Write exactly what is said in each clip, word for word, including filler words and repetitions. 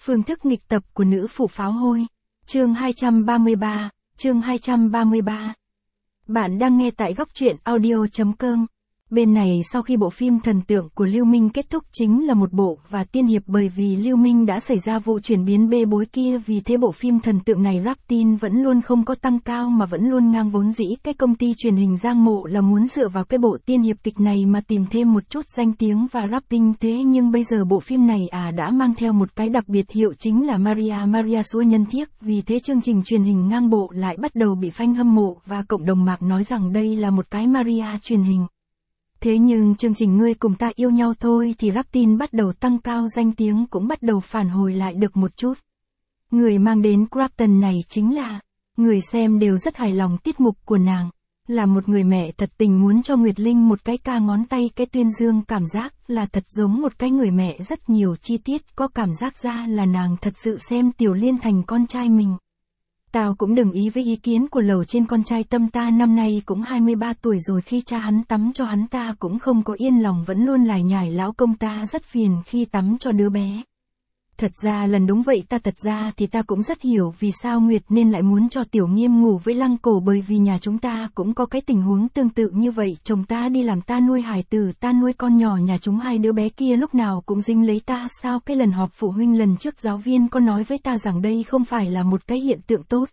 Phương thức nghịch tập của nữ phụ pháo hôi. Chương hai trăm ba mươi ba, chương hai trăm ba mươi ba. Bạn đang nghe tại góc truyện audio chấm com. Bên này sau khi bộ phim thần tượng của Lưu Minh kết thúc chính là một bộ và tiên hiệp, bởi vì Lưu Minh đã xảy ra vụ chuyển biến bê bối kia, vì thế bộ phim thần tượng này rap tin vẫn luôn không có tăng cao mà vẫn luôn ngang. Vốn dĩ cái công ty truyền hình Giang Mộ là muốn dựa vào cái bộ tiên hiệp kịch này mà tìm thêm một chút danh tiếng và rapping, thế nhưng bây giờ bộ phim này à đã mang theo một cái đặc biệt hiệu chính là Maria Maria Xua nhân thiết, vì thế chương trình truyền hình ngang bộ lại bắt đầu bị fan hâm mộ và cộng đồng mạng nói rằng đây là một cái Maria truyền hình. Thế nhưng chương trình Ngươi Cùng Ta Yêu Nhau Thôi thì rap tin bắt đầu tăng cao, danh tiếng cũng bắt đầu phản hồi lại được một chút. Người mang đến Clapton này chính là, người xem đều rất hài lòng tiết mục của nàng. Là một người mẹ thật tình muốn cho Nguyệt Linh một cái ca ngón tay, cái tuyên dương cảm giác là thật giống một cái người mẹ, rất nhiều chi tiết có cảm giác ra là nàng thật sự xem Tiểu Liên thành con trai mình. Tao cũng đồng ý với ý kiến của Lầu Trên, con trai Tâm ta năm nay cũng hai mươi ba tuổi rồi, khi cha hắn tắm cho hắn ta cũng không có yên lòng, vẫn luôn lải nhải lão công ta rất phiền khi tắm cho đứa bé. Thật ra lần đúng vậy, ta thật ra thì ta cũng rất hiểu vì sao Nguyệt nên lại muốn cho Tiểu Nghiêm ngủ với Lăng Cổ, bởi vì nhà chúng ta cũng có cái tình huống tương tự như vậy, chồng ta đi làm, ta nuôi hài tử, ta nuôi con nhỏ nhà chúng, hai đứa bé kia lúc nào cũng dính lấy ta. Sao cái lần họp phụ huynh lần trước giáo viên có nói với ta rằng đây không phải là một cái hiện tượng tốt.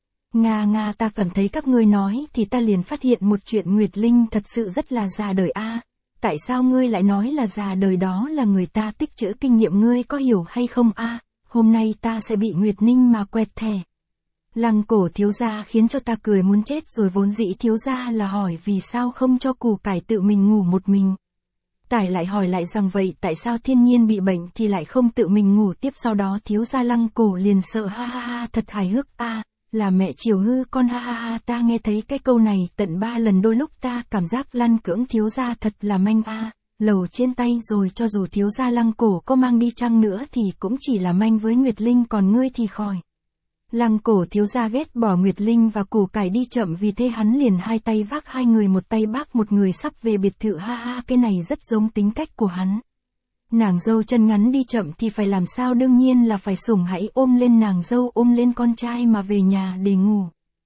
Nga nga ta cảm thấy các ngươi nói thì ta liền phát hiện một chuyện, Nguyệt Linh thật sự rất là già đời a. Tại sao ngươi lại nói là già đời? Đó là người ta tích trữ kinh nghiệm, ngươi có hiểu hay không a? Hôm nay ta sẽ bị Nguyệt Ninh mà quẹt thẻ. Lăng Cổ thiếu gia khiến cho ta cười muốn chết rồi. Vốn dĩ thiếu gia là hỏi vì sao không cho Củ Cải tự mình ngủ một mình. Tải lại hỏi lại rằng vậy tại sao Thiên Nhiên bị bệnh thì lại không tự mình ngủ tiếp. Sau đó thiếu gia Lăng Cổ liền sợ, ha ha ha, thật hài hước a. Là mẹ chiều hư con, ha ha ha. Ta nghe thấy cái câu này tận ba lần, đôi lúc ta cảm giác lăn cưỡng thiếu gia thật là manh a. Lầu trên tay rồi, cho dù thiếu gia Lăng Cổ có mang đi chăng nữa thì cũng chỉ là manh với Nguyệt Linh, còn ngươi thì khỏi. Lăng Cổ thiếu gia ghét bỏ Nguyệt Linh và Củ Cải đi chậm, vì thế hắn liền hai tay vác hai người, một tay bác một người, sắp về biệt thự, ha ha. Cái này rất giống tính cách của hắn. Nàng dâu chân ngắn đi chậm thì phải làm sao? Đương nhiên là phải sủng hãy ôm lên nàng dâu, ôm lên con trai mà về nhà để ngủ.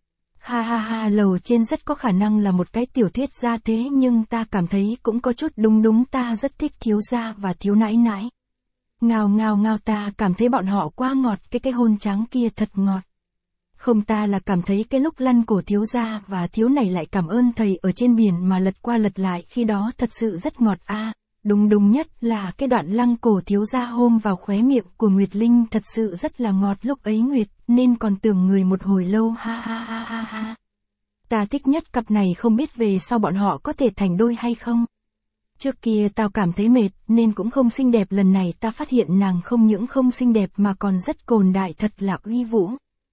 Ha ha ha, Lầu Trên rất có khả năng là một cái tiểu thuyết gia, thế nhưng ta cảm thấy cũng có chút đúng đúng, ta rất thích thiếu gia và thiếu nãi nãi. Ngào ngào ngào, ta cảm thấy bọn họ quá ngọt, cái cái hôn trắng kia thật ngọt. Không, ta là cảm thấy cái lúc Lăn Cổ thiếu gia và thiếu này lại cảm ơn thầy ở trên biển mà lật qua lật lại, khi đó thật sự rất ngọt a. À, đúng đúng nhất là cái đoạn Lăng Cổ thiếu gia hôn vào khóe miệng của Nguyệt Linh thật sự rất là ngọt, lúc ấy Nguyệt nên còn tưởng người một hồi lâu, ha ha ha ha ha. Ta thích nhất cặp này, không biết về sau bọn họ có thể thành đôi hay không. Trước kia tao cảm thấy mệt nên cũng không xinh đẹp, lần này ta phát hiện nàng không những không xinh đẹp mà còn rất cồn đại, thật là uy vũ.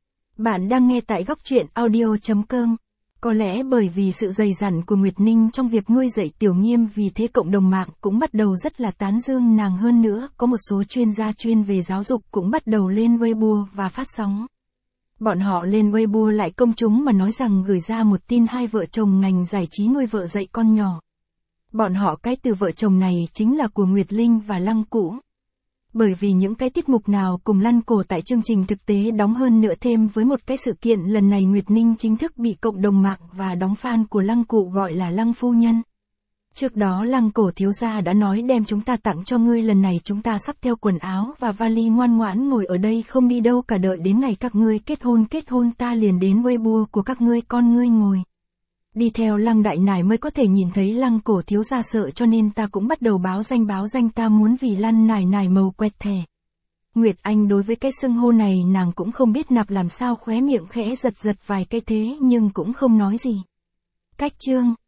Bạn đang nghe tại góc truyện audio chấm com. Có lẽ bởi vì sự dày dặn của Nguyệt Ninh trong việc nuôi dạy Tiểu Nghiêm, vì thế cộng đồng mạng cũng bắt đầu rất là tán dương nàng. Hơn nữa, có một số chuyên gia chuyên về giáo dục cũng bắt đầu lên Weibo và phát sóng. Bọn họ lên Weibo lại công chúng mà nói rằng gửi ra một tin hai vợ chồng ngành giải trí nuôi vợ dạy con nhỏ. Bọn họ cái từ vợ chồng này chính là của Nguyệt Linh và Lăng Cũ. Bởi vì những cái tiết mục nào cùng Lăn Cổ tại chương trình thực tế đóng, hơn nữa thêm với một cái sự kiện lần này Nguyệt Ninh chính thức bị cộng đồng mạng và đóng fan của Lăng Cụ gọi là Lăng phu nhân. Trước đó Lăng Cổ thiếu gia đã nói đem chúng ta tặng cho ngươi, lần này chúng ta sắp theo quần áo và vali ngoan ngoãn ngồi ở đây không đi đâu cả, đợi đến ngày các ngươi kết hôn kết hôn ta liền đến Weibo của các ngươi, con ngươi ngồi đi theo Lăng đại nải mới có thể nhìn thấy Lăng Cổ thiếu gia, sợ cho nên ta cũng bắt đầu báo danh báo danh, ta muốn vì Lăng nải nải màu quẹt thẻ. Nguyệt Anh đối với cái xưng hô này nàng cũng không biết nạp làm sao, khóe miệng khẽ giật giật vài cái thế nhưng cũng không nói gì. Cách chương